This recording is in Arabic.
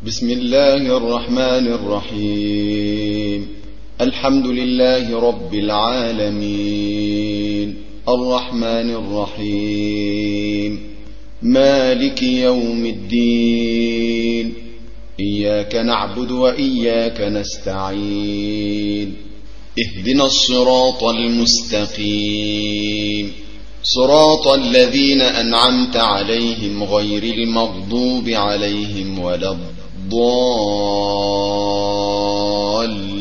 بسم الله الرحمن الرحيم. الحمد لله رب العالمين، الرحمن الرحيم، مالك يوم الدين، إياك نعبد وإياك نستعين، اهدنا الصراط المستقيم، صراط الذين أنعمت عليهم غير المغضوب عليهم ولا الضالين.